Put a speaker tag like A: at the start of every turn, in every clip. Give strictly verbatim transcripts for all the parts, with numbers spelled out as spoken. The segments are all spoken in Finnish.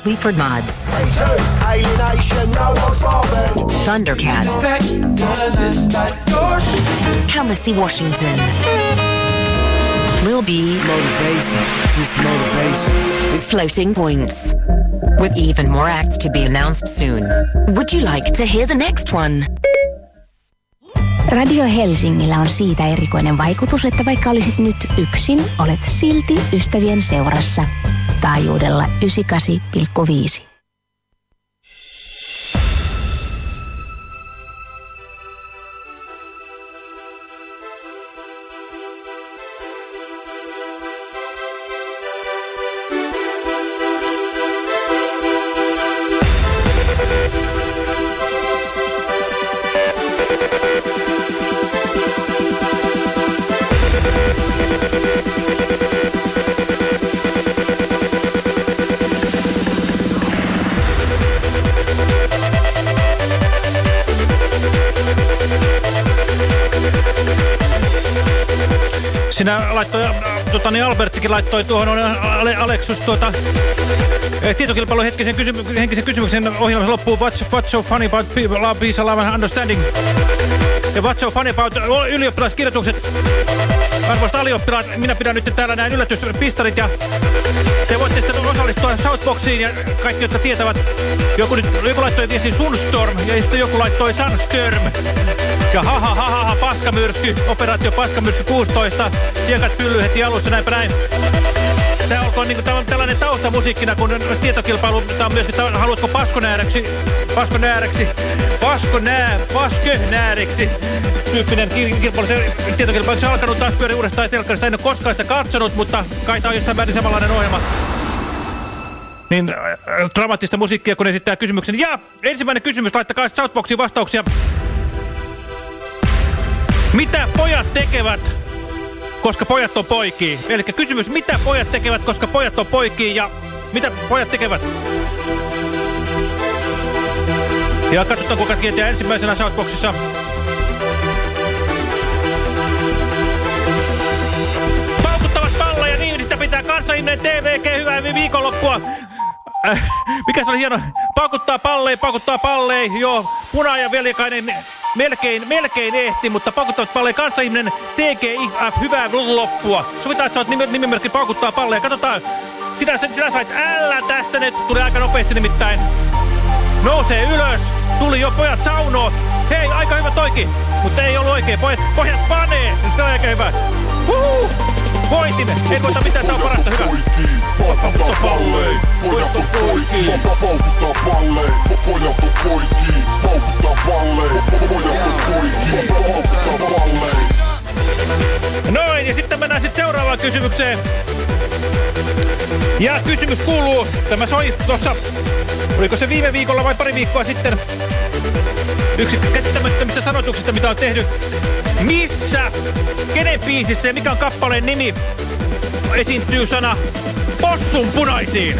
A: Sleaford Mods. Thundercat. Kamasi Washington. Lil B.
B: Motivation. Just motivation.
A: Floating Points. With even more acts to be announced soon. Would you like to hear the next one?
C: Radio Helsingillä on siitä erikoinen vaikutus, että vaikka olisit nyt yksin, olet silti ystävien seurassa. Taajuudella yhdeksänkymmentäkahdeksan pilkku viisi.
D: Sinä laittoi, tota, niin Alberttikin laittoi tuohon Ale, Aleksus tuota, tietokilpailun hetkisen kysym henkisen kysymyksen ohjelmassa loppuu what's, what's so funny about people, love, peace, love and understanding. Ja what's so funny about ylioppilaskirjoitukset. Arvoisat alioppilaat, minä pidän nyt täällä näin yllätyspistarit ja te voitte sitten osallistua Southboxiin ja kaikki, jotka tietävät. Joku, nyt, joku laittoi viestin Sunstorm ja sitten joku laittoi Sunstorm. Ja ha ha ha ha ha, paskamyrsky, operaatio paskamyrsky kuusitoista, tiekat pylly heti alussa, näinpä näin. Tämä olkoon niin kuin tällainen taustamusiikkina, kun tietokilpailu, tämä on myöskin, tämä, haluatko paskonääräksi, paskonääräksi, paskonää, paskönääräksi, tyyppinen kilpailu, se tietokilpailu, se on alkanut taas pyöri uudestaan telkkarista, en ole koskaan sitä katsonut, mutta kai tämä on jossain määrin samanlainen ohjelma. Niin äh, dramaattista musiikkia, kun esittää kysymyksen. Ja ensimmäinen kysymys, laittakaa Shoutboxiin vastauksia. Mitä pojat tekevät, koska pojat on poikia? Eli kysymys, mitä pojat tekevät, koska pojat on poikia, ja mitä pojat tekevät? Ja katsotaan, kuka tietää ensimmäisenä Shoutboxissa. Paukuttavat palleja, niin sitä pitää kansainvälinen T V G, hyvää viikonloppua. Äh, mikä se oli hieno? Paukuttaa palleja, paukuttaa palleja, joo, puna ja veljakainen. Melkein, melkein ehti, mutta paukuttavat palleja kanssaihminen T G I F, hyvää loppua. Sovitaan, että sä oot nimimerkki paukuttaa palleja. Katsotaan, sinä, sinä sait älä tästä nyt, tuli aika nopeasti nimittäin. Nousee ylös, tuli jo pojat saunoon. Hei, aika hyvä toikin, mutta ei ollut oikein. Pojat, pojat panee, se on aika hyvä. Huhuu, voitin, ei voita mitään, tää on parasta, hyvä.
E: Paukuttaa palleja, pojat on poikii. Paukuttaa palleja, pojat on poikii. Paukuttaa palleja, pojat on poikii. Paukuttaa palleja.
D: Noin, ja sitten mennään sitten seuraavaan kysymykseen. Ja kysymys kuuluu, tämä soi tuossa, oliko se viime viikolla vai pari viikkoa sitten, yksi käsittämättömistä sanotuksista, mitä on tehnyt. Missä, kenen biisissä ja mikä on kappaleen nimi, esiintyy sana possun punaisiin?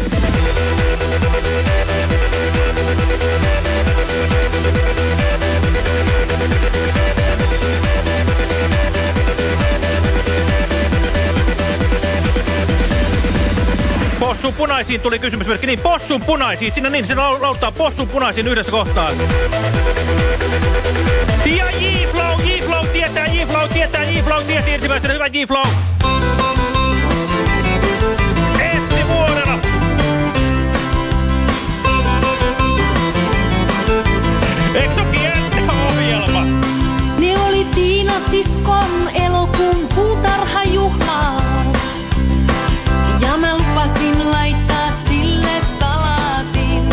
D: Possun punaisiin tuli kysymysmerkki. Niin, possun punaisiin. Siinä niin, se laultaa possun punaisiin yhdessä kohtaan. Ja J-Flow, J-Flow tietää, J-Flow tietää, J-Flow tiesi ensimmäisenä. Hyvä J-Flow. Essi Vuorela. Eikö se ole pientä ohjelma?
F: Ne oli Tiina siskon elokuun puutarhajuhlat. Ja mä lupasin laittaa sille salaatin.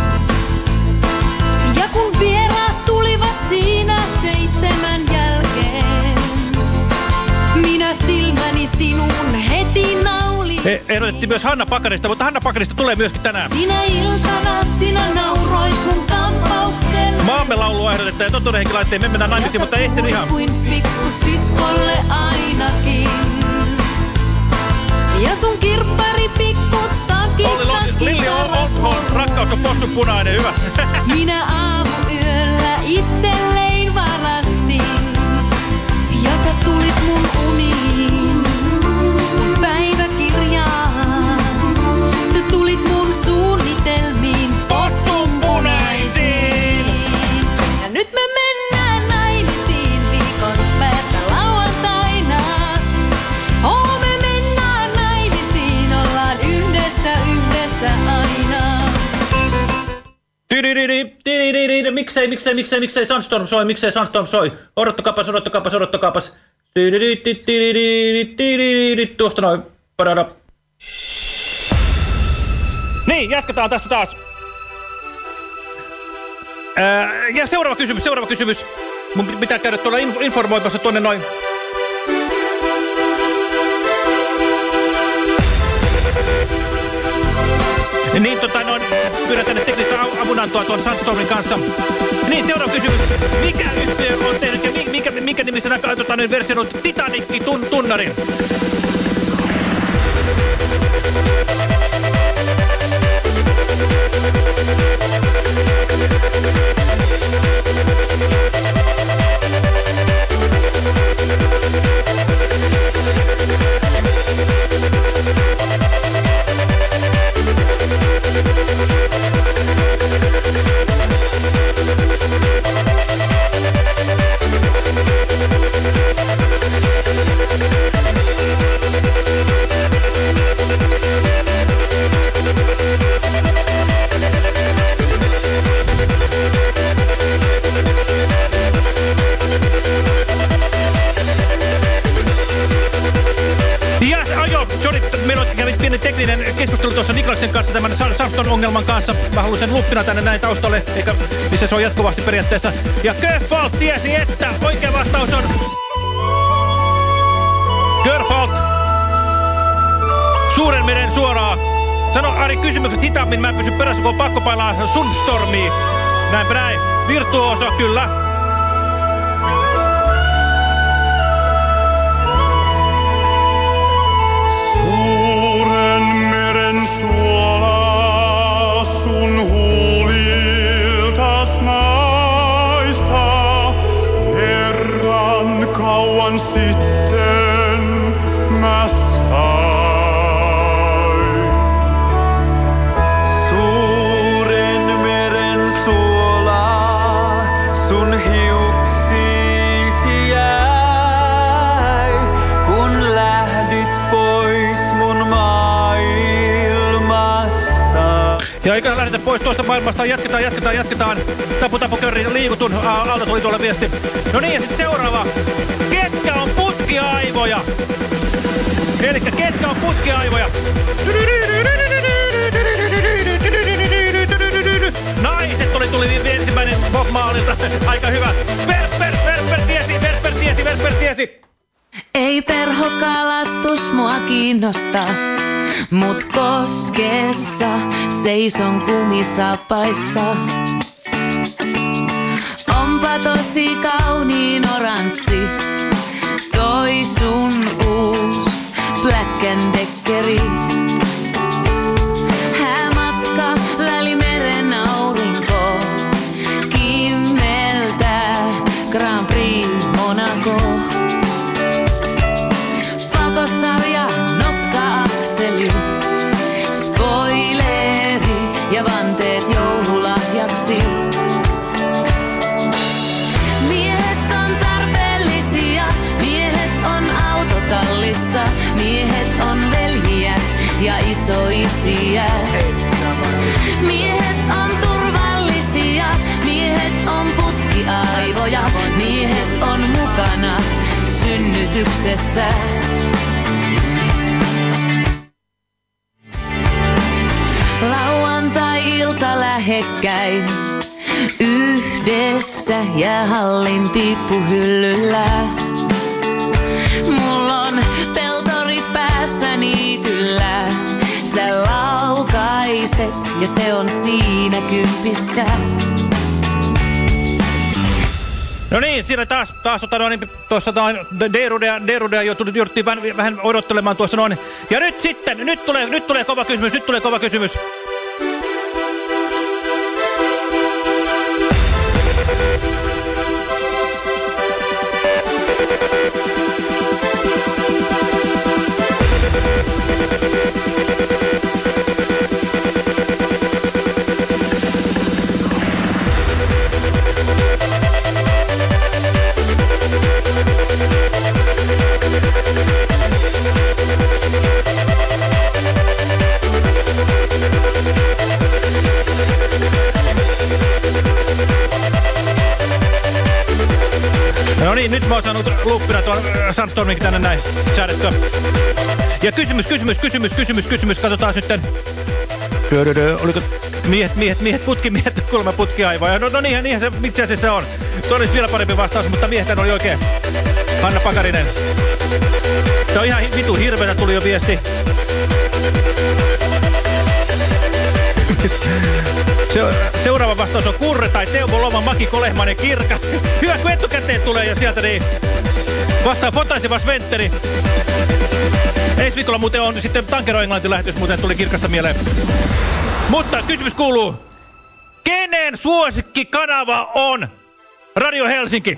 F: Ja kun vieraat tulivat siinä seitsemän jälkeen, minä silmäni sinun heti naulin.
D: He ehdotettiin myös Hanna Pakarista, mutta Hanna Pakarista tulee myöskin tänään.
F: Sinä iltana sinä nauroit kun kampausten.
D: Maamme laulua ehdotettiin ja totuudenhenki laitteen. Me mennään naimisiin, mutta ehtinyt ihan.
F: Kuin pikkusiskolle ainakin. Ja sun kirppari pikku takista
D: Lilli Othon, rakkaus on possun punainen, hyvä.
F: Minä aamuyöllä itselleen varastin. Ja sä tulit mun uniin, mun päiväkirjaan. Sä tulit mun suunnitelmiin. mielessä aina.
D: Miksei, miksei, miksei, miksei Sunstorm soi, miksei Sunstorm soi. Odottakapas, odottakapas, odottakapas. Tuosta noin. Niin, jatketaan tässä taas. Ää, ja seuraava kysymys, seuraava kysymys. Mun pitää käydä tuolla informoimassa tuonne noin. Niin, tota noin, pyydän tänne teknistä avunantoa tuon Sunstormin kanssa. Niin, seuraava kysymys. Mikä yhtiö on tehnyt ja minkä, minkä nimissä tota, versioinut Titanic-tunnarin? Tekninen keskustelu tuossa Niklaksen kanssa tämän Samston-ongelman kanssa. Mä haluan sen luppina tänne näin taustalle, eikä missä se on jatkuvasti periaatteessa. Ja Körfalt tiesi, että oikea vastaus on... Körfalt! Suuren meren suoraa. Sano Ari kysymykset hitaammin, mä en pysy perässä, kun on pakko painaa Sunstormia. Näinpä näin. Virtuoso, kyllä.
E: Suola sun huuliltas naista, kerran kauan sitten mä sain. Suuren meren suola sun hiuksiisi jäi, kun lähdit pois mun maa.
D: Ja eikä lähdetä pois tuosta maailmasta. Jatketaan, jatketaan, jatketaan. Tapu, tapu, körri, liikutun. Alta tuli tuolle viesti. No niin, ja sitten seuraava. Ketkä on putkiaivoja? Elikkä ketkä on putkiaivoja? Naiset tuli, tuli ensimmäinen Bob Marleylta. Aika hyvä. Verper, Verper tiesi, Verper tiesi, Verper tiesi.
G: Ei perhokalastus mua kiinnosta. Mut koskessa seison kumisapaissa. Onpa tosi kauniin oranssi toi sun uus Black and Deckeri. Häämatka Välimeren aurinko kimmeltää Grand Prix Monaco. Pakosarja nokka-akseli. Spoileri ja vanteet joululahjaksi. Miehet on tarpeellisia, miehet on autotallissa, miehet on veljiä ja isoisiä. Miehet on turvallisia, miehet on putkiaivoja, miehet on mukana synnytyksessä. Lauantai-ilta lähekkäin, yhdessä jäähallin piippuhyllyllä. Mulla on peltorit päässä niityllä. Sä laukaiset ja se on siinä kympissä.
D: No niin, siinä taas, taas tota noin, tuossa noin, D-rudea, D-rudea jouduttiin vähän, vähän odottelemaan tuossa noin. Ja nyt sitten, nyt tulee, nyt tulee kova kysymys, nyt tulee kova kysymys. niin, nyt mä oon saanut luuppina tuon äh, Sandstorminkin tänne näin säädettyä. Ja kysymys, kysymys, kysymys, kysymys, kysymys. Katsotaan sitten. Dö, oliko miehet, miehet, miehet, putkimiehet, kolme putkiaivoa. No, no niinhän, niinhän se itse asiassa se on. Tuo olisi vielä parempi vastaus, mutta miehethän oli oikein. Hanna Pakarinen. Se on ihan vitu hirveänä, tuli jo viesti. Se, seuraava vastaus on Kurre tai Teuvo Loma, Maki Kolehmainen, Kirka. Hyvä, kun etukäteen tulee jo sieltä, niin vastaa Fotaiseva Sventteri. Ensi viikolla muuten on sitten Tankero Englanti-lähetys, muuten tuli Kirkasta mieleen. Mutta kysymys kuuluu, kenen suosikkikanava on Radio Helsinki?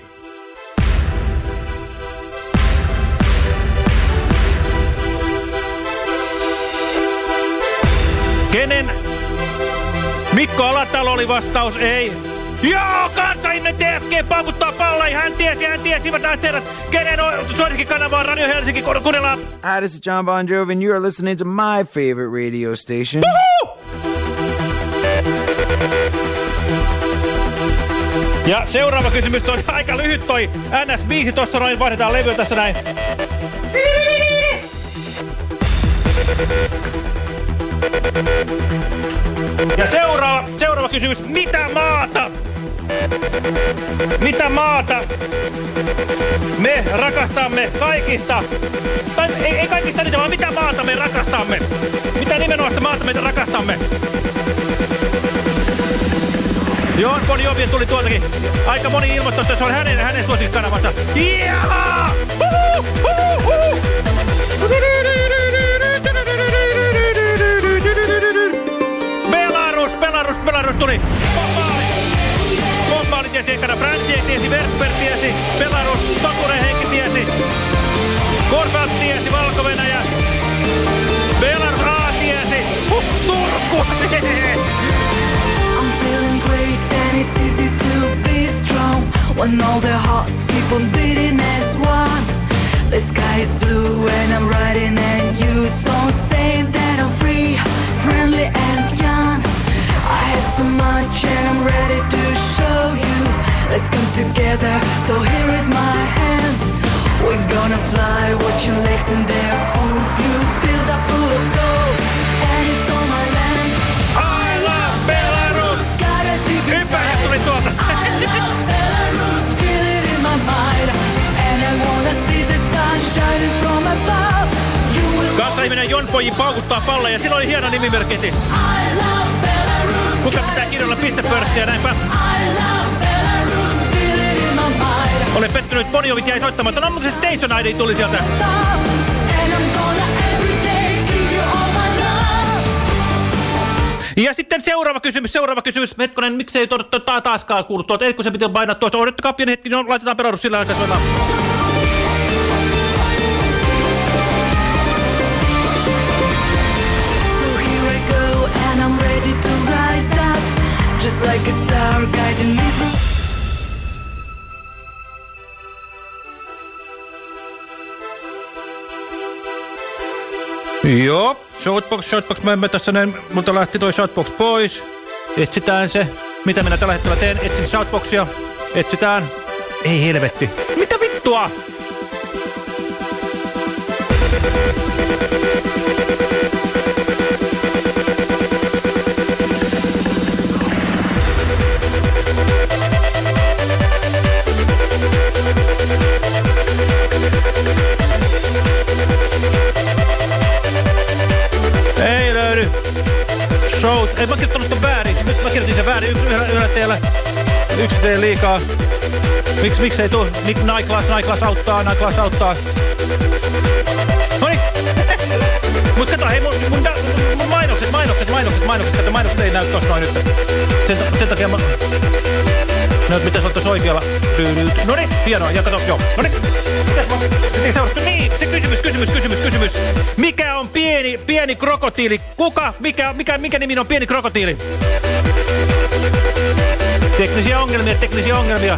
D: Kenen? Mikko Alatalo oli vastaus, ei. Joo, kansainvälinen T F G paukuttaa palloja. Hän tiesi, hän tiesi, hyvät naiset herrat. Kenen suosikkikanava on Radio Helsinki? Kuunnellaan.
B: Hi, this is John Bon Jovi, and you are listening to my favorite radio station.
D: Woohoo! Ja seuraava kysymys on aika lyhyt toi N S viisi. Tossa noin vaihdetaan levyä tässä näin. Ja seuraava, seuraava kysymys. Mitä maata? Mitä maata me rakastamme kaikista? Tai ei, ei kaikista niitä, vaan mitä maata me rakastamme? Mitä nimenomaan maata me rakastamme? Joo, Bon Jovi tuli tuoltakin. Aika moni ilmoittaa, että se on hänen, hänen suosikkikanavansa. Jaa! Huhu! Huhu! Huhu! Belarus, Belarus, Belarus tuli. Bombaali tiesi ekana, Francia tiesi, Verper tiesi, Belarus, Tokunen Heikki tiesi, Korfeld tiesi, Valko-Venäjä, Belarus A tiesi, huh, Turku.
G: I'm feeling great and it's easy to be strong when all the hearts keep on beating as one. The sky is blue and I'm riding and you don't say that I'm free, friendly and young. I have so much and I'm ready to show you. Let's come together, so here is my hand. We're gonna fly, watch your legs in their food. You feel the full of gold and it's on my land.
D: I love Belarus! Hyppää, tuli tuolta.
G: I love Belarus, feel it in my mind. And I wanna see the sun shining from above. You will
D: Kanssaihminen Jon Poji paukuttaa palleja, sillä oli hieno nimimerkki.
G: I love Belarus.
D: Kuka pitää kirjoilla pistepörssiä näinpä?
G: I love Belarus, feel it in my mind.
D: Olen pettynyt, Bon Jovit jäi soittamatta. No, mutta se Station I D tuli sieltä.
G: And I'm gonna every day give you all my love.
D: Ja sitten seuraava kysymys, seuraava kysymys. Hetkonen, miksei tuota taaskaan kuulu tuolta? Eikö se pitää painaa tuosta? Odottakaa pieni hetki, no laitetaan Belarus sillä lailla se soimaan.
G: So here I go and I'm ready to rise up. Just like a star guiding me through.
D: Joo, Shoutbox, Shoutbox, mä emme tässä näin, multa lähti toi Shoutbox pois. Etsitään se. Mitä minä tällä hetkellä teen? Etsin Shoutboxia. Etsitään. Ei helvetti. Mitä vittua? Ei löydy. Shout. Ei mä kirjoittanut ton väärin. Nyt mä kirjoitin sen väärin. Yksi yhdellä, yhdellä teellä. Yksi tee liikaa. Miks, miksei tuu? Naiklas, Naiklas auttaa, Naiklas auttaa. Noniin. Mut kato, hei mun, mun, mun mainokset, mainokset, mainokset, mainokset. Kato, mainokset ei näy tossa noin nyt. Sen, sen takia mä... No, mitä se oltais oikealla? Noniin, hienoa. Ja kato, joo. Noniin. Mitäs mä... Ei seurasta. Niin, se kysymys, kysymys, kysymys, kysymys. Mikä on pieni, pieni krokotiili? Kuka? Mikä, mikä, mikä nimi on pieni krokotiili? Teknisiä ongelmia, teknisiä ongelmia.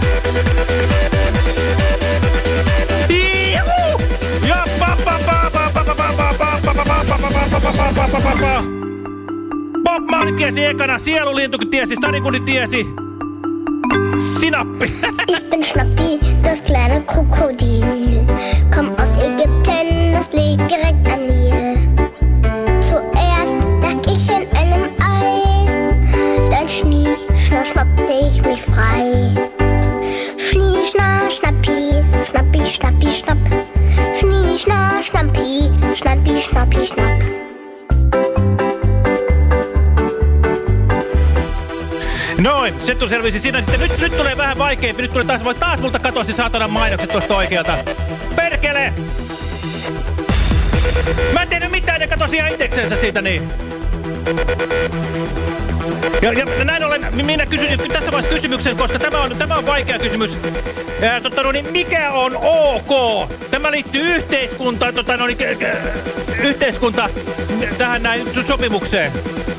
D: Juhu! Ja pa pa pa pa pa pa pa pa pa pa pa pa pa pa pa pa pa. Bob Marley tiesi ekana, Sielulintukin tiesi, Stadikundi tiesi. Sinappi.
H: Ich bin Schnappi, the das kleine Krokodil kam aus Ägypten, das liegt direkt am Nil. Zuerst lag ich in einem Ei, dann schnie, schnapp, schnappte ich mich frei. Schnie, schna, schnappi, schnappi, schnappi, schnapp. Schnie, schna, schnappi, schnappi, schnappi, schnapp.
D: Noin, se tuli selvisi siinä sitten. Nyt, nyt tulee vähän vaikeampi. Nyt tulee taas, voi taas multa katosi saatanan mainokset tuosta oikealta. Perkele! Mä en tehnyt mitään, ne katosi ihan iteksensä siitä niin. Ja, ja näin ollen minä kysyn tässä vaiheessa kysymyksen, koska tämä on, tämä on vaikea kysymys. Ää, tota, no niin, mikä on ok? Tämä liittyy yhteiskuntaan, tota, no niin, yhteiskunta tähän näin sopimukseen.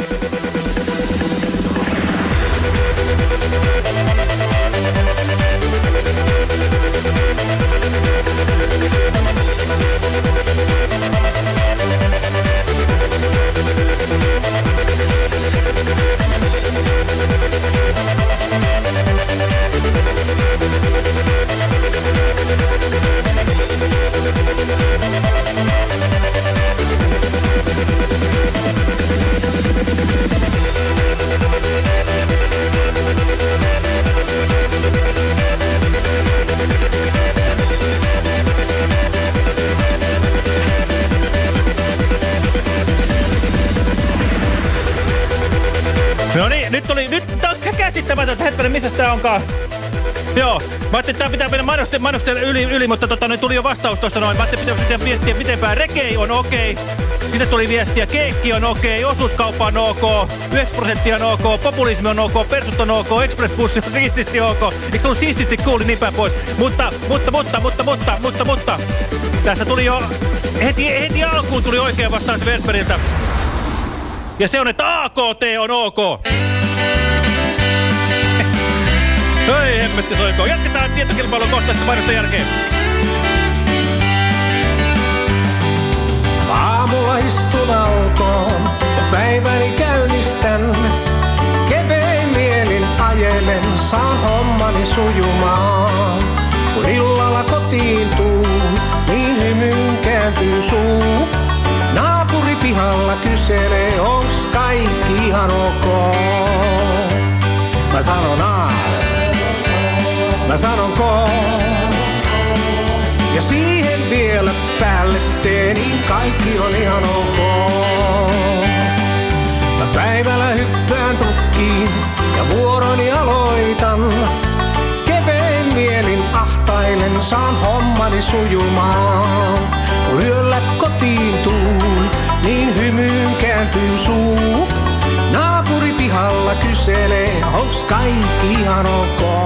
D: No niin, nyt oli, nyt tää on käsittämätöntä, hetkinen, missä tää onkaan? Joo, mä ajattelin, että tää pitää mennä mainosten, mainosten yli, yli, mutta tota, nyt tuli jo vastaus tuosta noin. Mä ajattelin, että pitää miettiä pitempään. Rekei on okei, okay. Sinne tuli viestiä, keikki on okei, okay. Osuuskauppa on ok, yhdeksänkymmentä prosenttia on ok, populismi on ok, persut on ok, expressbussi on siististi ok. Eikö ollut siististi cool, niin päin pois? Mutta, mutta, mutta, mutta, mutta, mutta, mutta. Tässä tuli jo, heti, heti alkuun tuli oikea vastaus Vesperiltä. Ja se on, että A K T on ok. Hei, hemmetti soikoo. Jatketaan tietokilpailun kohtaista mainosta jälkeen.
I: Aamulla istun autoon ja päiväni käynnistän. Kevein mielin ajelen, saan hommani sujumaan. Kun illalla kotiin tuun, niin hymyyn kääntyy suu. Naapuri pihalla kyselee, onks kaikki ihan ok? Mä sanon A, mä sanon K. Ja siihen vielä päälle teen, niin kaikki on ihan ok. Mä päivällä hyppään trukkiin ja vuoroni aloitan. Kevein mielin ahtailen, saan hommani sujumaan. Kun yöllä kotiin tuun, niin hymyyn kääntyy suu. Naapuri pihalla kyselee, onks kaikki ihan ok?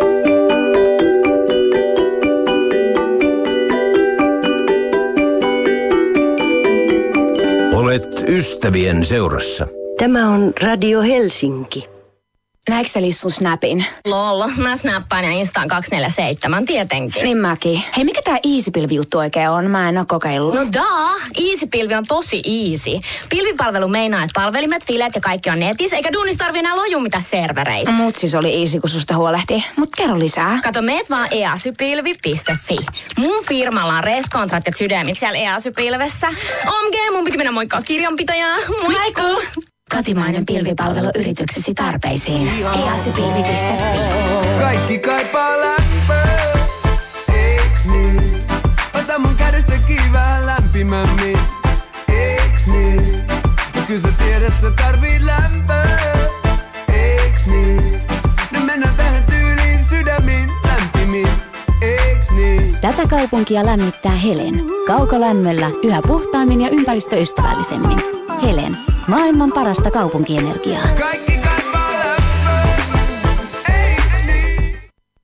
J: Olet ystävien seurassa.
K: Tämä on Radio Helsinki.
C: Näetkö sä Lissun snapin?
L: Lol, mä snappaan ja instaan kaksikymmentäneljä seitsemän tietenkin.
C: Niin mäkin. Hei, mikä tää Easy-pilvi-juttu oikein on? Mä en oo kokeillut.
L: No daa, Easy-pilvi on tosi easy. Pilvipalvelu meinaa, että palvelimet, fileet ja kaikki on netissä, eikä duunis tarvi enää loju mitä servereitä.
C: Mut siis oli easy, kun susta huolehtii. Mut kerro lisää.
L: Kato, meet vaan easypilvi piste fi. Mun firmalla on reskontrat ja sydämit siellä easypilvessä. O M G, mun piti mennä moikkaa kirjanpitäjää. Moikku!
C: Kotimainen pilvipalvelu yrityksesi tarpeisiin. easypilvi piste fi.
M: Kaikki kaipaa lämpöä, eiks niin? Ota mun kädestäkin vähän lämpimämmin, eiks niin? Ja kyllä sä tiedät, sä tarvii lämpöä, eiks niin? No mennään tähän tyyliin sydämiin lämpimiin, eiks niin?
N: Tätä kaupunkia lämmittää Helen. Kaukolämmöllä yhä puhtaammin ja ympäristöystävällisemmin. Helen. Maailman parasta kaupunkienergiaa.
M: Kaikki kaipaa lämpöä, eiks niin?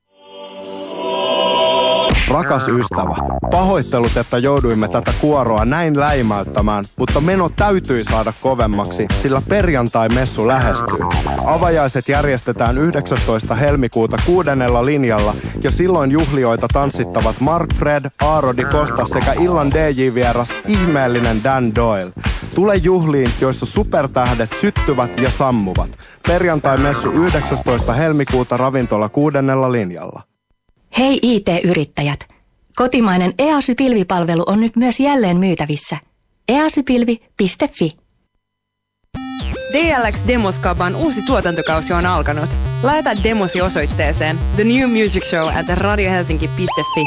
O: Rakas ystävä, pahoittelut, että jouduimme tätä kuoroa näin läimäyttämään, mutta meno täytyi saada kovemmaksi, sillä perjantai-messu lähestyy. Avajaiset järjestetään yhdeksästoista helmikuuta kuudennella linjalla ja silloin juhlioita tanssittavat Mark Fred, Aaro Di Costa sekä illan D J-vieras ihmeellinen Dan Doyle. Tule juhliin, joissa supertähdet syttyvät ja sammuvat. Perjantai-messu yhdeksästoista helmikuuta ravintola kuudennella linjalla.
P: Hei I T-yrittäjät! Kotimainen EASY-pilvipalvelu on nyt myös jälleen myytävissä. easy-pilvi piste fi.
Q: D L X Demoskaban uusi tuotantokausi on alkanut. Lähetä demosi osoitteeseen The New Music Show at radiohelsinki piste fi.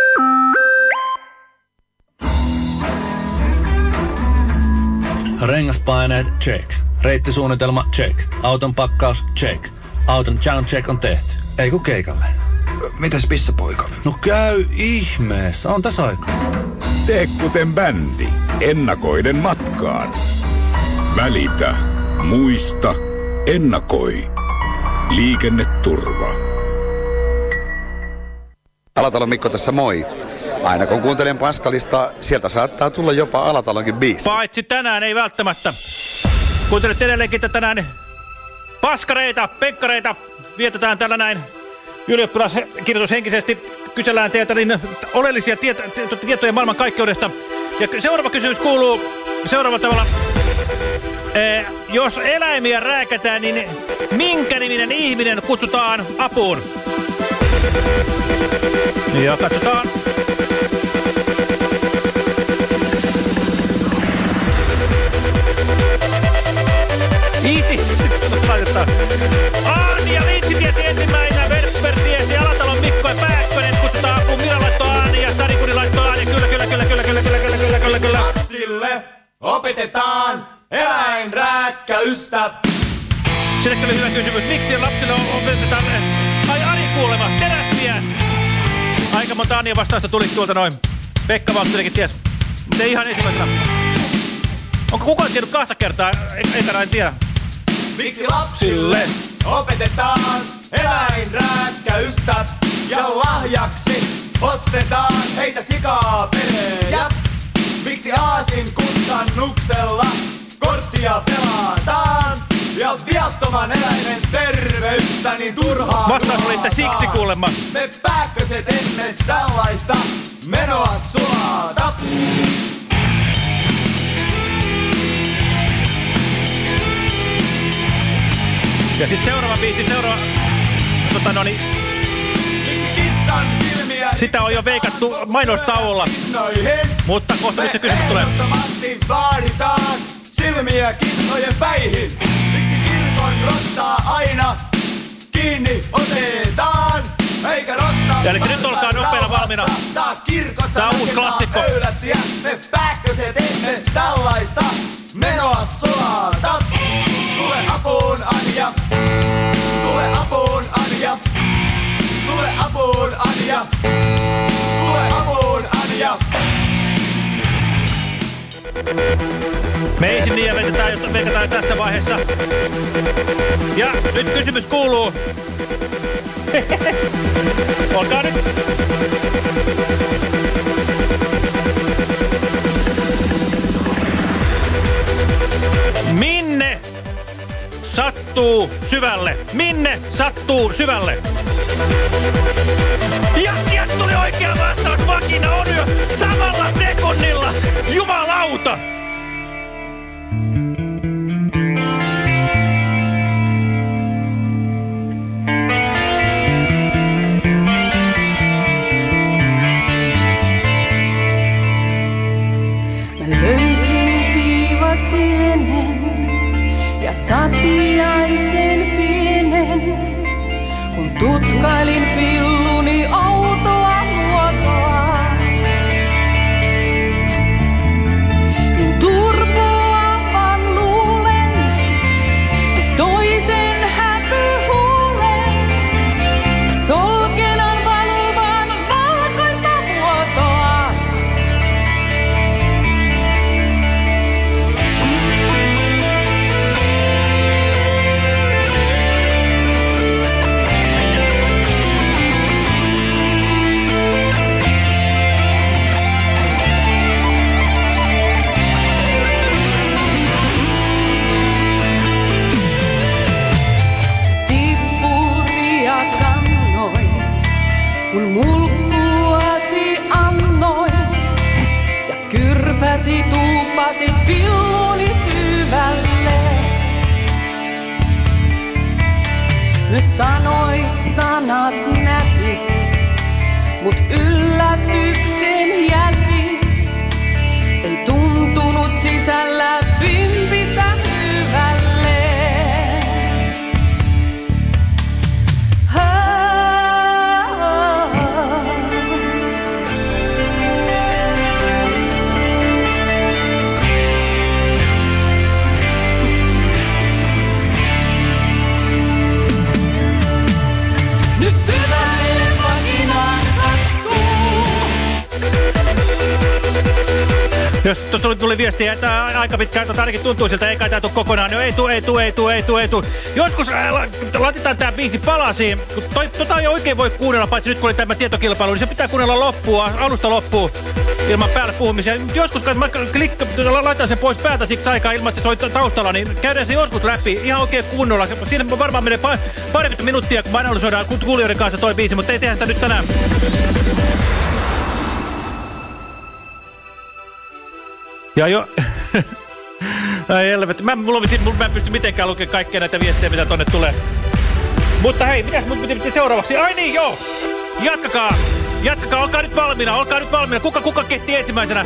R: Rengaspaineet check. Reittisuunnitelma check. Auton pakkaus check. Auton sound check on tehty. Ei ku keikalle.
J: Mitäs pissapoika?
R: No käy ihmeessä, on tässä aikaa.
S: Tee kuten bändi, ennakoiden matkaan. Välitä, muista, ennakoi. Liikenneturva.
T: Alatalon Mikko tässä moi. Aina kun kuuntelen Paskalista, sieltä saattaa tulla jopa Alatalonkin biisi.
D: Paitsi tänään ei välttämättä. Kuuntelet edelleenkin tänään paskareita, penkkareita. Vietetään tällä näin ylioppilaskirjoitushenkisesti. Kysellään teiltä niin oleellisia tieto, tietoja maailman kaikkeudesta. Ja seuraava kysymys kuuluu seuraavalla tavalla. Eh, jos eläimiä rääkätään, niin minkä niminen ihminen kutsutaan apuun? Ja katsotaan. Easy. Laitetaan. Aani ja Liitsi tiesi ensimmäisenä, Versper tiesi, Alatalon Mikko ja Pääkkönen kutsutaan apuun. Mira laittoi Aani ja Sarikuri laittoi Aani. Kyllä, kyllä, kyllä, kyllä, kyllä, kyllä, kyllä, kyllä, kyllä, kyllä.
U: Lapsille opetetaan eläinrääkkäystä.
D: Sille oli hyvä kysymys. Miksi lapsille opetetaan? Ai Ari kuulema, teräsmies. Aika monta Ania vastausta tuli tuolta noin. Pekka Valttinikin ties. Mutta ei ihan ensimmäisenä. Onko kukaan tiennyt kahta kertaa? Eikä en tiedä.
U: Miksi lapsille opetetaan eläinrääkkäystä ja lahjaksi ostetaan heitä sikapelejä? Miksi aasin kustannuksella korttia pelataan ja viattoman eläimen terveyttä niin turhaan
D: vastaus oli, että siksi kuulemma.
U: Me pääkköset emme tällaista menoa sulata.
D: Ja sit seuraava biisi, seuraava... Tota no niin... Sitä on jo veikattu mainostauolla. Mutta kohta nyt se kysymys tulee.
U: Ehdottomasti vaaditaan silmiä kissojen päihin. Miksi kirkon rottaa aina kiinni otetaan? Eikä rottaa...
D: Eli nyt olkaa nopealla valmiina.
U: Saa kirkossa
D: tää on uusi klassikko.
U: Pöydät ja me pääkköset emme tällaista menoa sulata. Tule apuun Anja. Tule apuun Anja. Tule apuun Anja. Tule apuun Anja.
D: Me ei sinne ja vetetään, vetetään tässä vaiheessa. Ja nyt kysymys kuuluu. Olkaa nyt. Minne sattuu syvälle? Minne sattuu syvälle? Ja sieltä tuli oikea vastaus. Vakina on jo samalla sekunnilla. Jumalauta!
G: Mä löysin viivasienen ja satiaisen pienen, kun tutkailin pilluni autoa muotoa. Niin turpoa vaan luulen, toisen häpyhuulen, solkenan valuvan valkoista vuotoa. Tippuria kannoit, kun mulkkuasi annoit ja kyrpäsi tuupasit pilluni syvälle. Myös sanoit sanat nätit
A: mut yllätyksen jätit. Ei tuntunut sisällä pimpissä hyvälle. Nyt syvälle vaginaan sattuu.
D: Jos tuossa tuli viestiä, että aika pitkään tuota ainakin tuntuu siltä, ei kai tää tuu kokonaan, niin ei tuu, ei tuu, ei tuu, ei tuu, ei tuu. Joskus äh, laitetaan tää biisi palasiin, kun toi, tota ei oikein voi kuunnella, paitsi nyt kun oli tämä tietokilpailu, niin se pitää kuunnella loppuun, alusta loppuun, ilman päälle puhumisia. Joskus kun mä klikka, laitan sen pois päältä siksi aikaa ilman, että se soi taustalla, niin käydään se joskus läpi ihan oikein kunnolla. Siinä varmaan menee pa parikymmentä minuuttia, kun mä analysoidaan kuulijoiden kanssa toi biisi, mutta ei tehdä sitä nyt tänään. Ja jo... Ai helvetti. Mä, mulla, mä en pysty mitenkään lukemaan kaikkea näitä viestejä, mitä tonne tulee. Mutta hei, mitäs mut piti seuraavaksi? Ai niin, joo! Jatkakaa! Jatkakaa, olkaa nyt valmiina, olkaa nyt valmiina. Kuka, kuka kehti ensimmäisenä?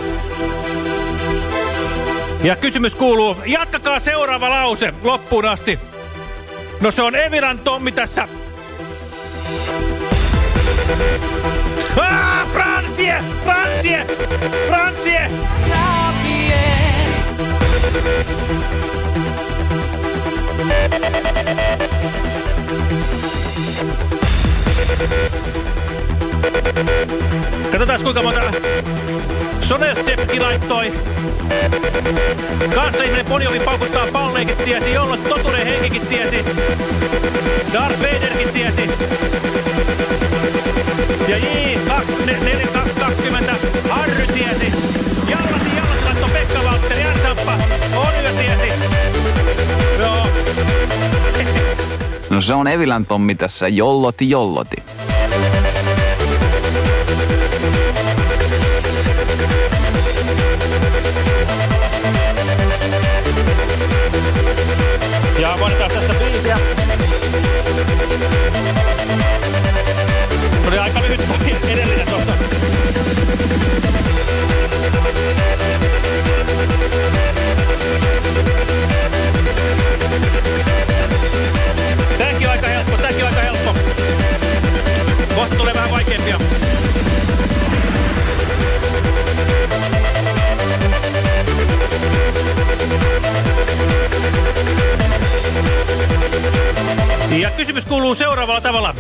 D: Ja kysymys kuuluu, jatkakaa seuraava lause loppuun asti. No se on Eviran Tommi tässä. Ah, Fransie! Fransie! Fransie! Katsotaan kuinka monta Soneseppi laittoi. Kanssaihminen Bonjovi paukuttaa palleikin tiesi, jolloin totuuden henkikin tiesi. Darth Vaderkin tiesi. Ja J kaksi neljä kaksi kaksikymmentä Harry tiesi. Jallati Jallati laittoi Pekka Valtteri Jänsappa. Olio tiesi. Joo.
V: No se on Evilän Tommi tässä, jolloti jolloti.
D: Ja voidaan tässä biisiä. Oli aika lyhyt edellinen tuosta. Tääkin on aika helppo, tääkin on aika helppo. Kohta tulee vähän vaikeampia. Ja kysymys kuuluu seuraavalla tavalla.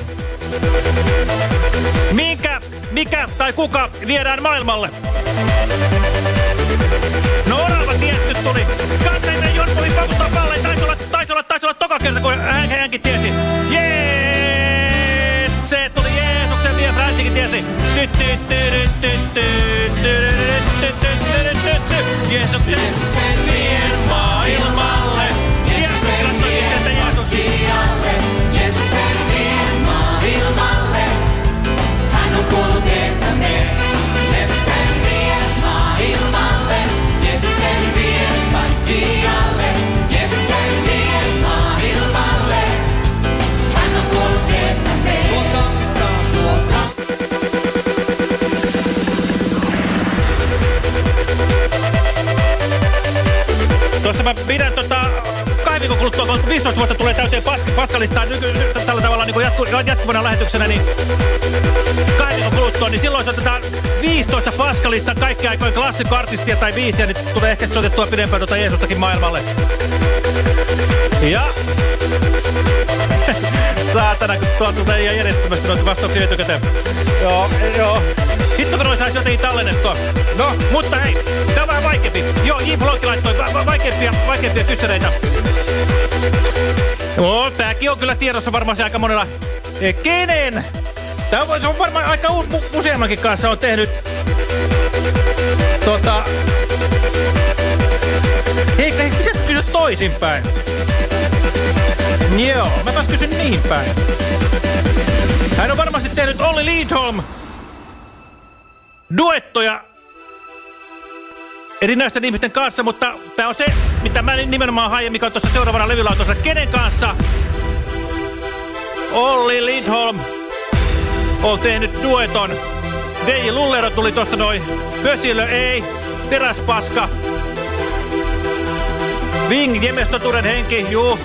D: Minkä, mikä tai kuka viedään maailmalle? No orava tietty tuli. Kansainen Jorpovi pakuttaa palleen. Taisi olla, taisi olla, taisi olla toka kerta, kun hän, hänkin tiesi. Jees! Se tuli Jeesuksen vie, Fransikin tiesi. Jeesuksen vien maailmalle. Jeesuksen vien matkialle. Jeesuksen vien maailmalle. Hän on kuollut eestämme. Jeesuksen vien maailmalle. Jeesuksen vien kaikkialle. Jeesuksen vien maailmalle. Hän on kuollut eestämme. Tuo kansa, tuo kansa. Tuossa mä pidän tota kahden viikon kuluttua, kun viisitoista vuotta tulee täyteen pas paskalistaan nyky, tällä tavalla niin jatku, jatkuvana lähetyksenä, niin kahden viikon kuluttua, niin silloin soitetaan viisitoista paskalista kaikki aikojen klassikkoartistia tai biisiä, niin tulee ehkä soitettua pidempään tuota Jeesustakin maailmalle. Ja saatana, kun tuo tulee ihan järjettömästi noita vastauksia etukäteen. Joo, joo. Sitten kun noi saisi jotenkin tallennettua. No, mutta hei, tää on vähän vaikeampi. Joo, J. Vlogki laittoi va va vaikeampia, vaikeampia kyssäreitä. No, tääkin on kyllä tiedossa varmaan se aika monella. E, kenen? Tää on, se on varmaan aika useammankin kanssa on tehnyt. Tota... Hei, hei, pitäis kysyä toisinpäin? Joo, mä taas kysyn niin päin. Hän on varmasti tehnyt Olli Lindholm duettoja erinäisten ihmisten kanssa, mutta tää on se, mitä mä nimenomaan haen, mikä on tuossa seuraavana levylautossa. Kenen kanssa Olli Lindholm on tehnyt dueton? D J Lullero tuli tosta noin. Pösilö ei. Teräspaska. Ving, Jemestoturen henki, juu.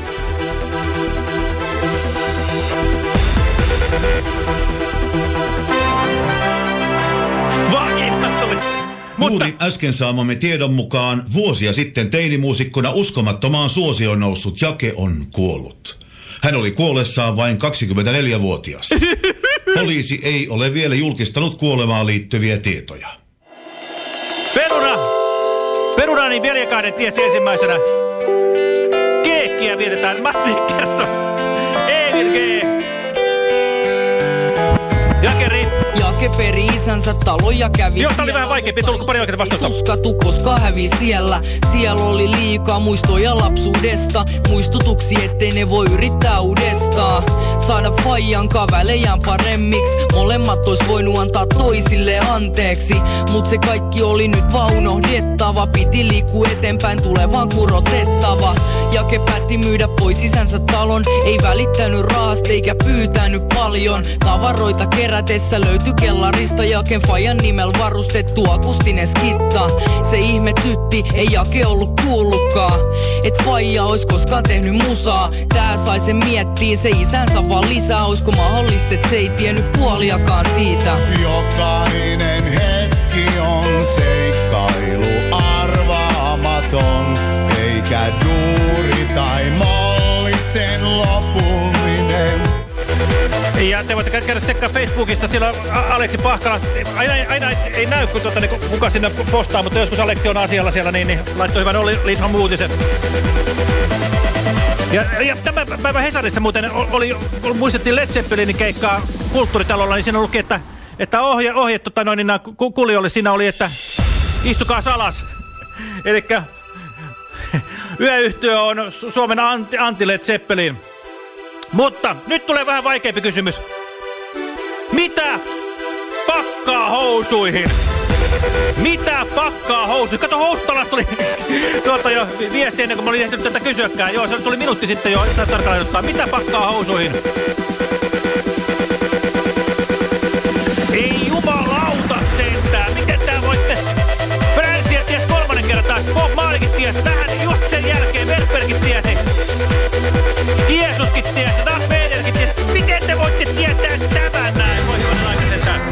E: Juuri äsken saamamme tiedon mukaan vuosia sitten teinimuusikkona uskomattomaan suosioon noussut Jake on kuollut. Hän oli kuollessaan vain kaksikymmentäneljävuotias. Poliisi ei ole vielä julkistanut kuolemaan liittyviä tietoja.
D: Peruna! Perunani veljekainen tiesi ensimmäisenä. Keekkiä vietetään Matti Kerso. Emil G. Jakeri.
F: Jake peri isänsä talo ja kävi.
D: Joo, tää oli vähän vaikeampi, tulko pari oikeita vastausta.
F: Tuskatu, koska hävi siellä. Siellä oli liikaa muistoja lapsuudesta. Muistutuksi, ettei ne voi yrittää uudestaan. Saada faijan kävelejään paremmiksi. Molemmat ois voinut antaa toisille anteeksi. Mut se kaikki oli nyt vaan unohdettava. Piti liikkua eteenpäin, tulevaan kurotettava. Jake päätti myydä pois isänsä talon. Ei välittänyt rahasta eikä pyytänyt paljon. Tavaroita kerätessä löytyi kellarista Jaken faijan nimellä varustettu akustinen skitta. Se ihmetytti, ei Jake ollut kuullutkaan, et faija ois koskaan tehnyt musaa. Tää sai sen miettiin, se isänsä vaan lisää. Oisko mahdollista, et se ei tiennyt puoliakaan siitä.
U: Jokainen hetki on seikkailu arvaamaton, eikä duuri tai molli sen lopullinen.
D: Ja te voitte käydä tsekkaa Facebookista, siellä on Aleksi Pahkala. Aina, aina ei näy, kun tuota, niin, kuka sinne postaa, mutta joskus Aleksi on asialla siellä, niin, niin laittoi hyvän Olli Lidholm uutisen. Ja, ja tämän päivän Hesarissa muuten oli, oli muistettiin Led Zeppelinin keikkaa Kulttuuritalolla, niin siinä luki, että, että ohje, ohje tota, noin, niin, kuulijoille siinä oli, että istukaa alas. Elikkä yöyhtiö on Suomen anti, anti Led Zeppelin. Mutta nyt tulee vähän vaikeampi kysymys. Mitä pakkaa housuihin? Mitä pakkaa housuihin? Kato, housutolasta tuli tuolta jo viesti ennen kuin mä olin ehtinyt tätä kysyäkään. Joo, se tuli minuutti sitten jo tarkalleen ottaa. Mitä pakkaa housuihin? Ei jumalauta sentään. Miten tää voitte? Fränsiä ties kolmannen kerran taas. Bob Marleykin tiesi. Tähän just sen jälkeen Werbergin tiesi. Jeesuskin tiesi. Darth Vaderkin tiesi. Miten te voitte tietää tämän näin? Voi hyvänen aika sentään.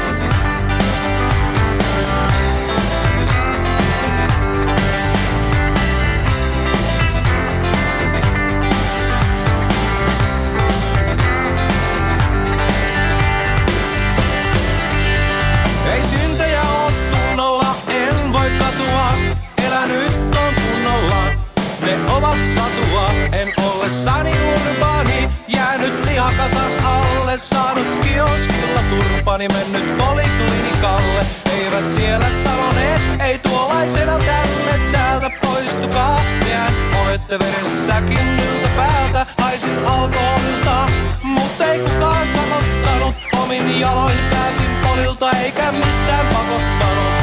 U: Ei syntejä oo tunnolla, en voi katua. Elä nyt on kunnolla, ne ovat satua. En ollessani urbaani, jäänyt lihakasan alle. Saanut kioskilla turpani, mennyt poliklinikalle. Eivät siellä sanoneet, ei tuollaisena tälle. Täältä poistukaa, jään olette veressäkin yltä päältä. Haisin alkoholilta, mut ei kukaan sanottanut. Omin jaloin pääsin polilta, eikä mistään pakottanut.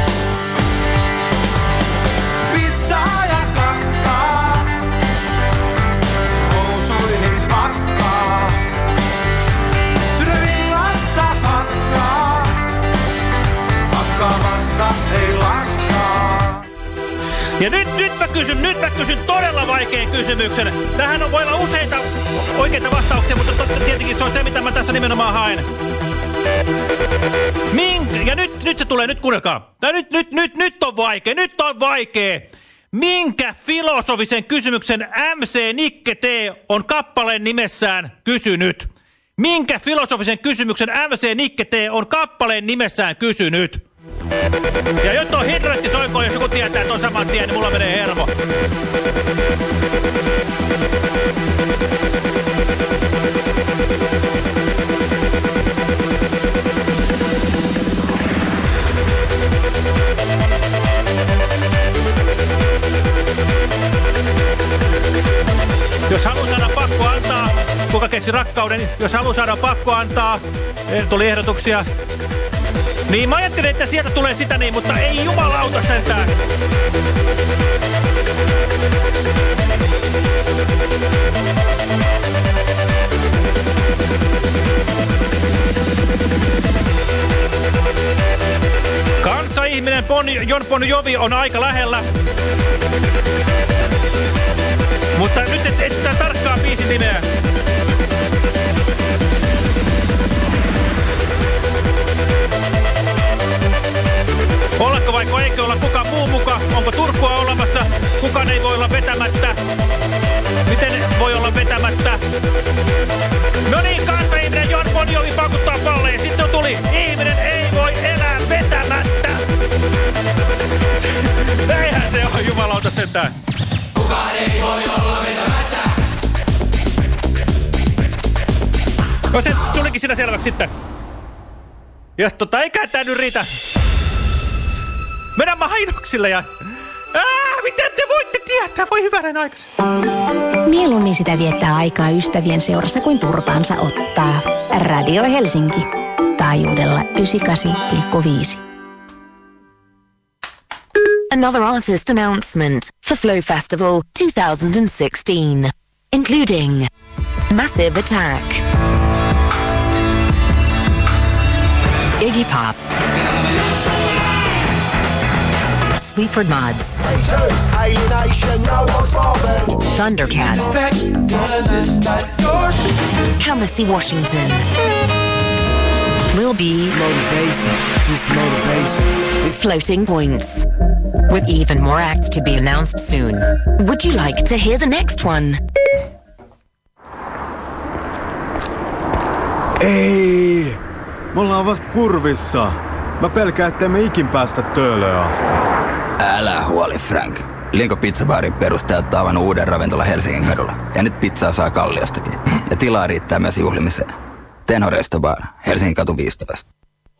U: Pissaa ja kakkaa, housuihin pakkaa. Sydänvillassa hakkaa, hakkaamasta ei lakkaa.
D: Ja nyt, nyt mä kysyn, nyt mä kysyn todella vaikean kysymyksen. Tähän on voi olla useita oikeita vastauksia, mutta totta tietenkin se on se, mitä mä tässä nimenomaan haen. Minkä, ja nyt, nyt se tulee, nyt kuunnelkaa. Tää nyt, nyt, nyt, nyt on vaikea, nyt on vaikea. Minkä filosofisen kysymyksen M C Nikke T on kappaleen nimessään kysynyt? Minkä filosofisen kysymyksen M C Nikke T on kappaleen nimessään kysynyt? Ja nyt on hidratti soikoon, jos joku tietää, että on saman tien, niin mulla menee hermo. Jos haluaa saada pakko antaa, kuka keksi rakkauden, jos haluaa saada pakko antaa, tuli ehdotuksia. Niin mä ajattelin, että sieltä tulee sitä niin, mutta ei jumalauta sentään. Toinen bon, Jon Bon Jovi on aika lähellä. Mutta nyt et, etsitään tarkkaa biisin nimeä. Ollako vaiko eikö olla kuka muu muka? Onko Turkua olemassa? Kukaan ei voi olla vetämättä. Miten voi olla vetämättä? No niin, kanssa-ihminen Jon Bon Jovi paukuttaa palleen. Sitten tuli, ihminen ei voi elää vetämättä. Näinhän se on, jumalauta sentään.
A: Kukaan ei voi olla vetämättä.
D: No se tulikin siinä selväksi sitten. Ja tota, eikä tää nyt riitä. Mennään mainoksille ja... Ää, miten te voitte tietää? Voi hyvänen aikaisin.
C: Mieluummin sitä viettää aikaa ystävien seurassa kuin turpaansa ottaa. Radio Helsinki. Taajuudella yhdeksänkymmentäkahdeksan pilkku viisi.
B: Another artist announcement for Flow Festival twenty sixteen, including Massive Attack, Iggy Pop, Sleaford Mods, Thundercat, Kamasi Washington, Lil B, Floating Points, with even more acts to be announced soon. Would you like to hear the next one?
O: Ei, me ollaan vasta kurvissa. Mä pelkään, ettei me ikin päästä töölöön asti.
J: Älä huoli, Frank. Linko Pizzabaarin perustajat on avannut uuden ravintola Helsingin kadulla. Ja nyt pizzaa saa Kalliostakin. Ja tilaa riittää myös juhlimiseen. Tenho Resto Bar, Helsingin katu viisitoista.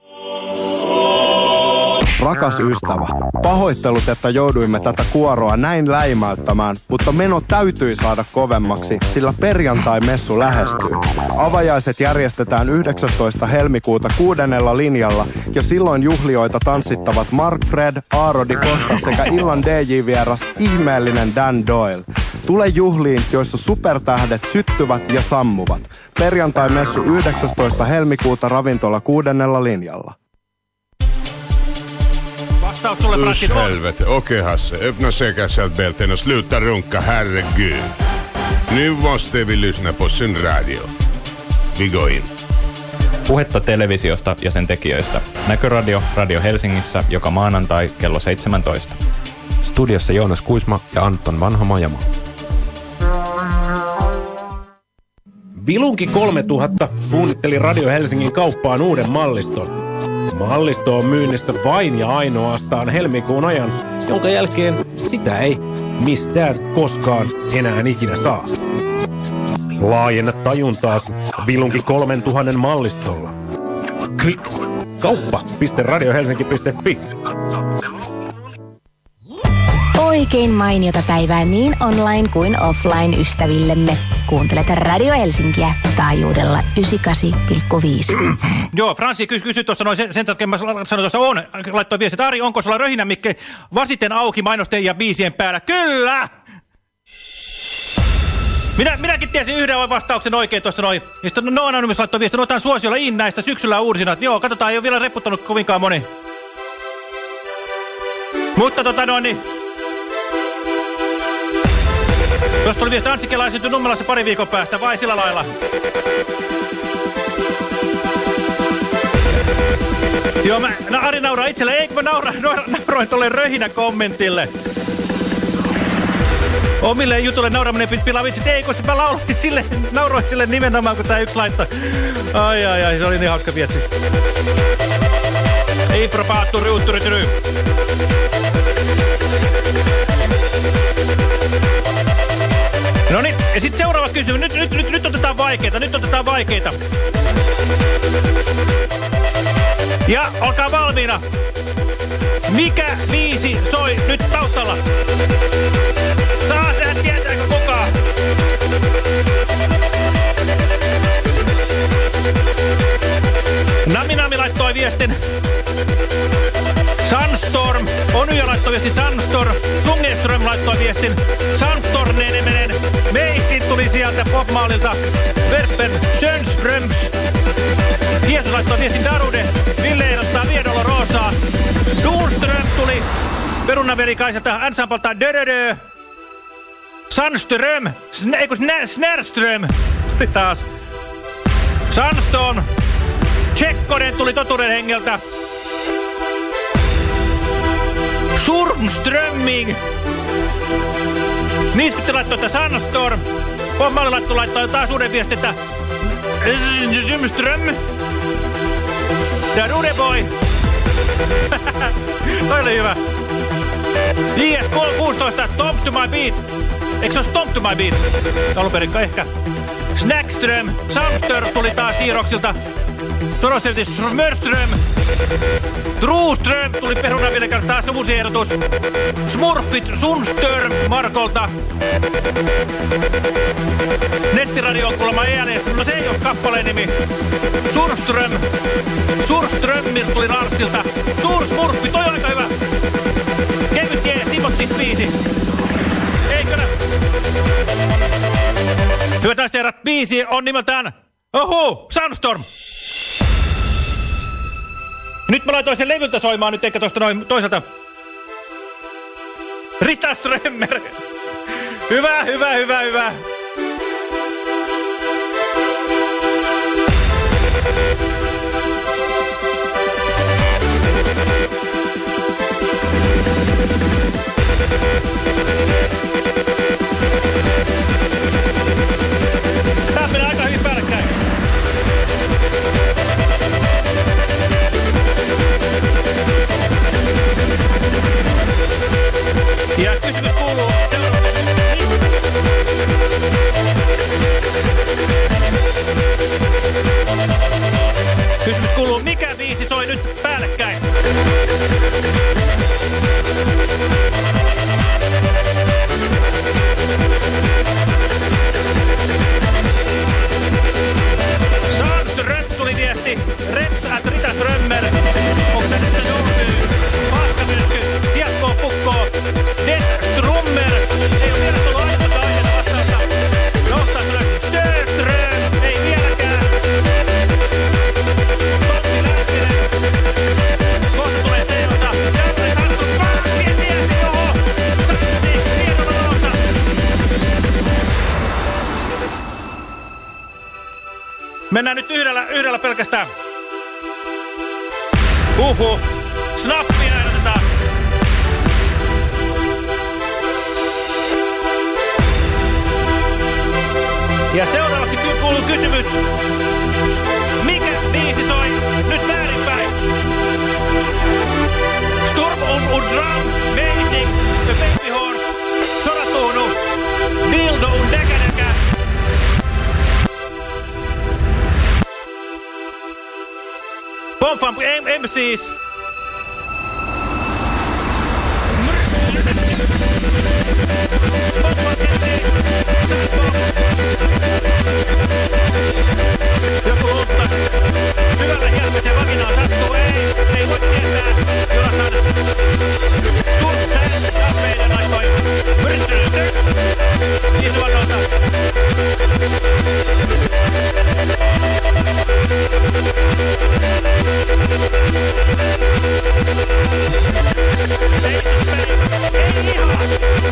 O: Rakas ystävä, pahoittelut, että jouduimme tätä kuoroa näin läimäyttämään, mutta meno täytyi saada kovemmaksi, sillä perjantai-messu lähestyy. Avajaiset järjestetään yhdeksästoista helmikuuta kuudennella linjalla, ja silloin juhlioita tanssittavat Mark Fred, Aaro Di Costa sekä illan D J-vieras ihmeellinen Dan Doyle. Tule juhliin, joissa supertähdet syttyvät ja sammuvat. Perjantai-messu yhdeksästoista helmikuuta ravintola kuudennella linjalla.
D: Vastaus sulle, Frank.
H: Usch helvete, okej Hasse, öppna säkerhetsbälten och sluta runka, herregud. Nu måste vi lyssna på sin radio. Vi går in.
W: Puhetta televisiosta ja sen tekijöistä. Näköradio Radio Helsingissä joka maanantai kello seitsemäntoista.
X: Studiossa Joonas Kuisma ja Anton Vanha-Majamo.
I: Vilunki kolmetuhatta suunnitteli Radio Helsingin kauppaan uuden malliston. Mallisto on myynnissä vain ja ainoastaan helmikuun ajan, jonka jälkeen sitä ei mistään koskaan enää ikinä saa. Laajenna tajuntaasi Vilunki kolmetuhatta mallistolla. Klik kauppa piste radio helsinki piste fi.
C: Oikein mainiota päivää niin online kuin offline ystävillemme. Kuuntelet Radio Helsinkiä taajuudella yhdeksänkymmentäkahdeksan pilkku viisi.
D: Joo, Fransi kysyi kysy tuossa noin sen, sen takia mä sanoin tuossa on, laittoi viestit, Ari, onko sulla röhinämikke vasiten auki mainosten ja biisien päällä? Kyllä! Minä, minäkin tiesin yhden vastauksen oikein tuossa noin. Ja sitten no Anonymous laittoi viestin, no otan suosiolla in näistä syksyllä uusina. Joo, katsotaan, ei ole vielä reputtanut kovinkaan moni. Mutta tota noin niin. Tuossa tuli viesti, Anssi Kela esiintyi Nummelassa pari viikon päästä, vai sillä lailla? Joo, mä, no Ari nauraa itselle, eikö mä naura, naura, nauroin tolle röhinä kommentille. Omille jutulle nauraminen pilaa vitsit, ei kun mä lauloin sille, nauroin sille nimenomaan, kun tää yksi laittoi. Ai ai ai, se oli niin hauska vietsi. Ei propaattu riutturytyry. No niin, ja sitten seuraava kysymys. Nyt, nyt, nyt, nyt otetaan vaikeita, nyt otetaan vaikeita. Ja olkaa valmiina. Mikä biisi soi nyt taustalla? Saa tehdä tietääkö kukaan? Nami Nami laittoi viestin. Sunstorm. Onyja laittoi viestin Sunstorm. Sungeström laittoi viestin. Sunstorm-nemenen. Meisin tuli siellä täältä Popmaalilta. Verpen Schönströms. Jeesus laittoi viestin Darude. Ville ehdottaa Viedolo Roosaa. Duurström tuli Perunaverikaiselta Ensampalta Dödödö. Sandström. Sn eiku Snärström. Tuli taas. Sandstorm. Tsekkonen tuli Totuuden hengeltä. Surmströmming. Niiskutti laittoi, että Sandstorm. Pohmaali laittoi, laittoi taas uuden viestin, että Zymström. Ja Rudeboy. Toi oli hyvä. J S kuusitoista, Stomp to my beat. Eikö se ole Stomp to my beat? Alunperinkä ehkä. Snackström. Samstör tuli taas Tiiroksilta. Soroseltis Smörström. Truuström tuli Perunavillikan taas uusi ehdotus. Smurfit Sundstörm Markolta. Nettiradio on kuulemma E L S. No se ei ole kappaleen nimi. Surström. Surströmmir tuli Larsilta. Sursmurfi, toi on aika hyvä. Kevyt jee, Simottis biisi. Eikö nä? Hyvät naiset ja herrat, biisi on nimeltään Oho, Sandstorm. Nyt mä laitoin sen levyltä soimaan nyt, eikä tosta noin toiselta. Rita Strömmer. Hyvä, hyvä, hyvä, hyvä. Tää menee aika hyvin päällekkäin. Ja kysymys kuuluu Kysymys kuuluu, mikä biisi soi nyt päällekkäin? Sandsröm tuli viesti. Reps at Rita Strömmer. Onko tää nyt se nousyy? Paskasylsky. Tiakkoo pukkoo. Death Strummer. Ei oo vielä tullut ainoa aina vastausta. Nostaa kyllä Störström. Ei vieläkään. Totti Lähtinen. Kohta tulee seurata. Jälleen Sandsröm. Kaikkien viesti. Oho. Sansi. Hienona nousa. Mennään nyt yhdellä, yhdellä pelkästään. Uhu. Snappiin äänetetään. Ja seuraavaksi kuuluu kysymys. Mikä biisi soi nyt väärinpäin? Sturm und, und Drum, Amazing, The Baby Horse, Soratuunu, Dildo und Däkädäkä. Pomfam M Cs. Joku uutta. Syvällä helmisen vaginaan sattuu. Ei, ei voi tietää. Jonathan Turtsään Tappeinen laittoi Brysseltä. Visuaalta. Ei ihan.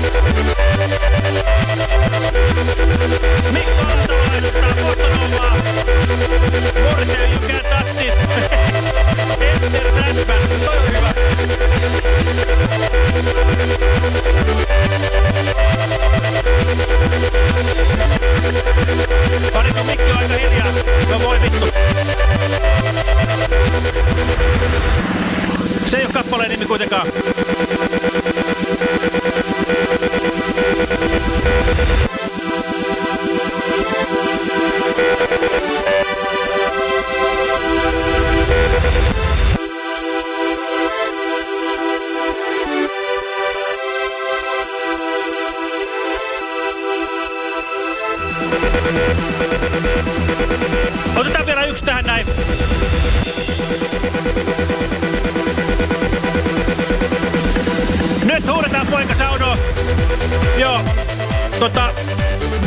D: Mikko Aaltola laittaa Postonovaa. Morse, you can't touch this. Enter Säppä. Toi on hyvä. Pani sun mikki on aika hiljaa. No voi vittu. Se ei oo kappaleen nimi kuitenkaan. Otetaan vielä yksi tähän näin. Nyt huudetaan poikasaunoa. Joo, tota,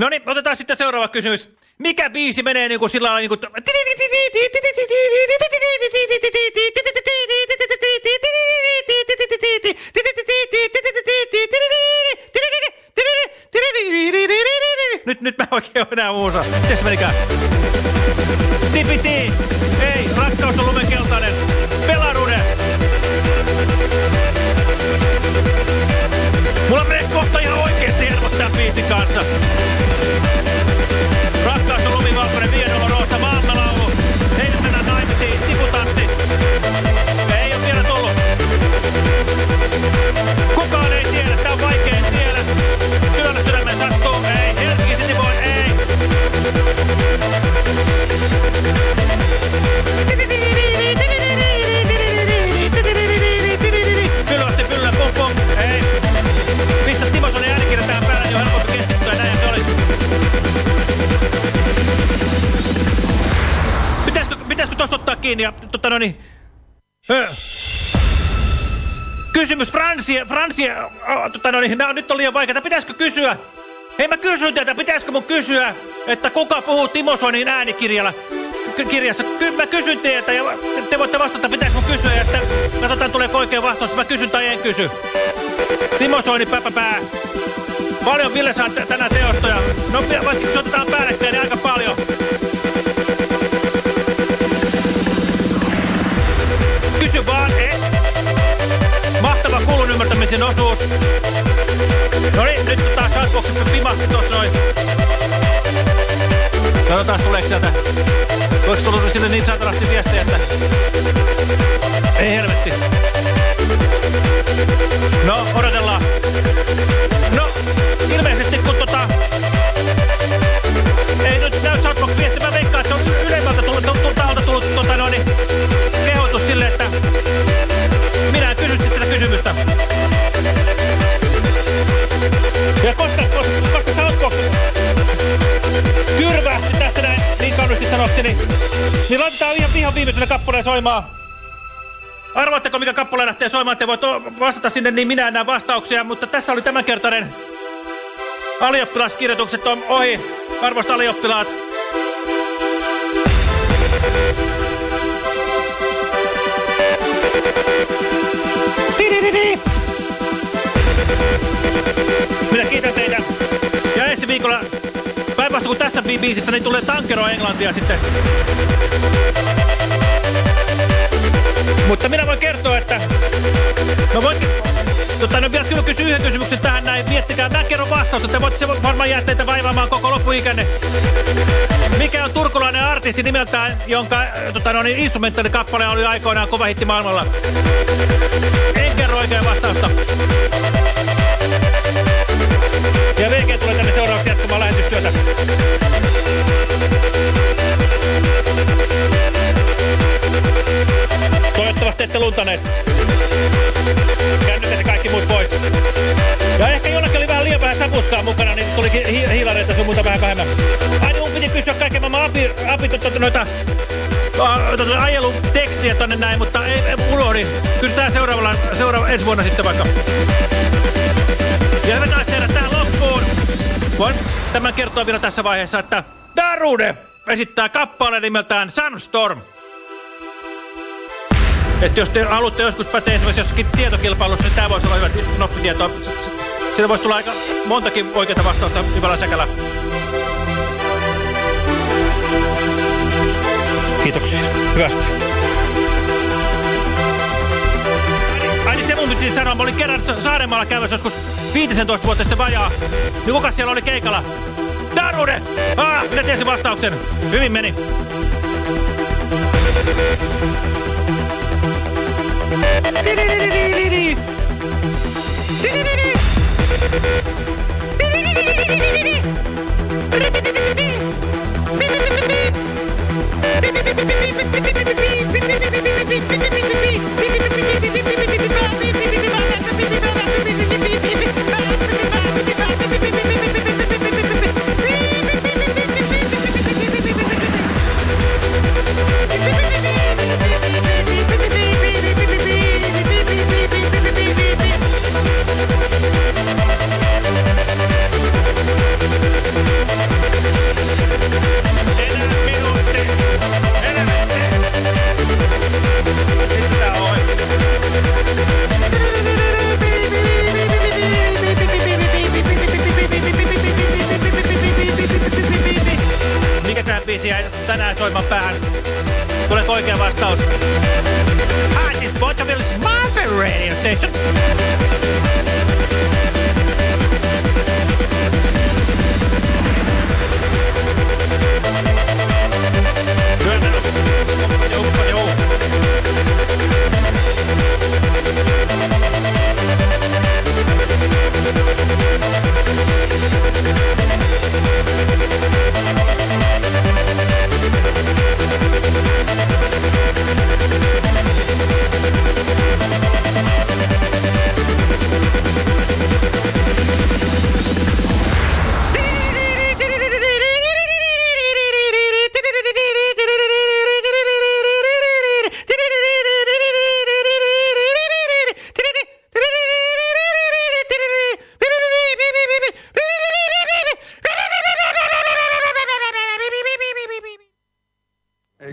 D: No niin, otetaan sitten seuraava kysymys. Mikä biisi menee niinku sillä lailla niinku... Nyt, nyt mä oikein enää muusa. Miten se menikään? Tipiti! Ei, rakkaus on lumenkeltainen. Pelarude! Mulla menee kohta ihan oikeesti hermot tän biisin kanssa. Rakkaus on lumivalkoinen, viedolo roosa, maamalaulu. Hei, nyt mennään naimisiin, tiputanssi. Ei oo vielä tullut. Kukaan ei tiedä, tää on vaikea tiedä. Työllä sydämen sattuu, ei. Helsinki City Boy, ei. Kylvästi pyllä, pum pum, ei. Pistä Timosonin äänikirja tähän päälle, niin on helpompi keskittyä, näin se oli. Pitäisikö, pitäisikö tosta ottaa kiinni ja tota no niin... Öö. Kysymys Fransia, Fransia, oh, tota, no niin, nää, nyt on liian vaikeaa. Pitäisikö kysyä? Hei, mä kysyn teiltä, pitäisikö mun kysyä, että kuka puhuu Timo Soinin äänikirjalla? Kirjassa. Kyllä mä kysyn teiltä ja te voitte vastata, pitäisikö mun kysyä ja sitten katsotaan tuleeko oikein vastaus, mä kysyn tai en kysy. Timo Soini, päpäpää. Paljon Ville saa tänään teostoja. No vaikka se otetaan päällekkäin, niin aika paljon. Kysy vaan, eh? Mahtava kuulun ymmärtämisen osuus. No niin, nyt taas Shoutboxissa pimahti tossa noin. Katsotaan tuleeko sieltä. Voiko tullut sille niin saatanasti viestejä, että... Ei helvetti. No, odotellaan. No, ilmeisesti kun tota... Ei nyt näy Shoutbox-viesti, mä veikkaan, että se on ylemmältä tullut, tullut, tullut tota noin, kehotus sille, että... Minä en kysysti tätä kysymystä. Ja koska, koska, koska Shoutbox kyrvähti tässä näin, niin kauniisti sanokseni, niin laitetaan ihan, ihan viimeisenä kappaleen soimaan. Arvoitteko, mikä kappale lähtee soimaan? Te voit vastata sinne, niin minä en näe vastauksia, mutta tässä oli tämänkertainen alioppilaskirjoitukset on ohi. Arvoista alioppilaat. Minä kiitän teitä. Ja ensi viikolla, päinvastoin kuin tässä biisissä, niin tulee tankeroa englantia sitten. Mutta minä voin kertoa, että... Mä voin... Tota, no vielä kyllä kysyä yhden kysymyksen tähän näin. Miettikää, mä kerron vastausta. Te voitte varmaan jää teitä vaivaamaan koko loppuikänne. Mikä on turkulainen artisti nimeltään, jonka tota, no, niin, instrumentaalikappale oli aikoinaan kova hitti maailmalla? En kerro oikein vastausta. Ja V G tulee tänne seuraavaksi jatkumaan lähetystyötä. Toivottavasti ette luntaneet. Käännytte kaikki muut pois. Ja ehkä jollakin oli vähän liian vähän sapuskaa mukana, niin tuli hi hiilareita sun muuta vähän vähemmän. Aina mun piti kysyä kaiken maailman api, api noita ajelun tekstiä tonne näin, mutta ei, ei unohdin. Kysytään seuraavalla, seuraava, ensi vuonna sitten vaikka. Ja hyvät naiset herrat, tähän loppuun. Voin tämän kertoa vielä tässä vaiheessa, että Darude esittää kappaleen nimeltään Sunstorm. Että jos te haluatte joskus päteä esimerkiksi jossakin tietokilpailussa, niin tää voisi olla hyvä noppitieto. Siitä voisi tulla aika montakin oikeaa vastausta hyvällä säkällä. Kiitoksia. Hyvästi. Ai niin se mun piti sanoa, mä olin kerran Saaremaalla käymässä joskus viisitoista vuotta sitten vajaa. Niin kuka siellä oli keikalla? Darude! Ah, minä tiesin vastauksen. Hyvin meni. Tänään soiman päähän. Tuleeko oikea vastaus? Hi, this is Botaville's Marvel Radio Station.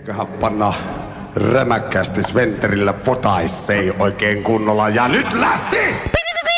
K: Eiköhän panna rämäkkästi Sventerillä potaissei oikein kunnolla. Ja nyt lähti!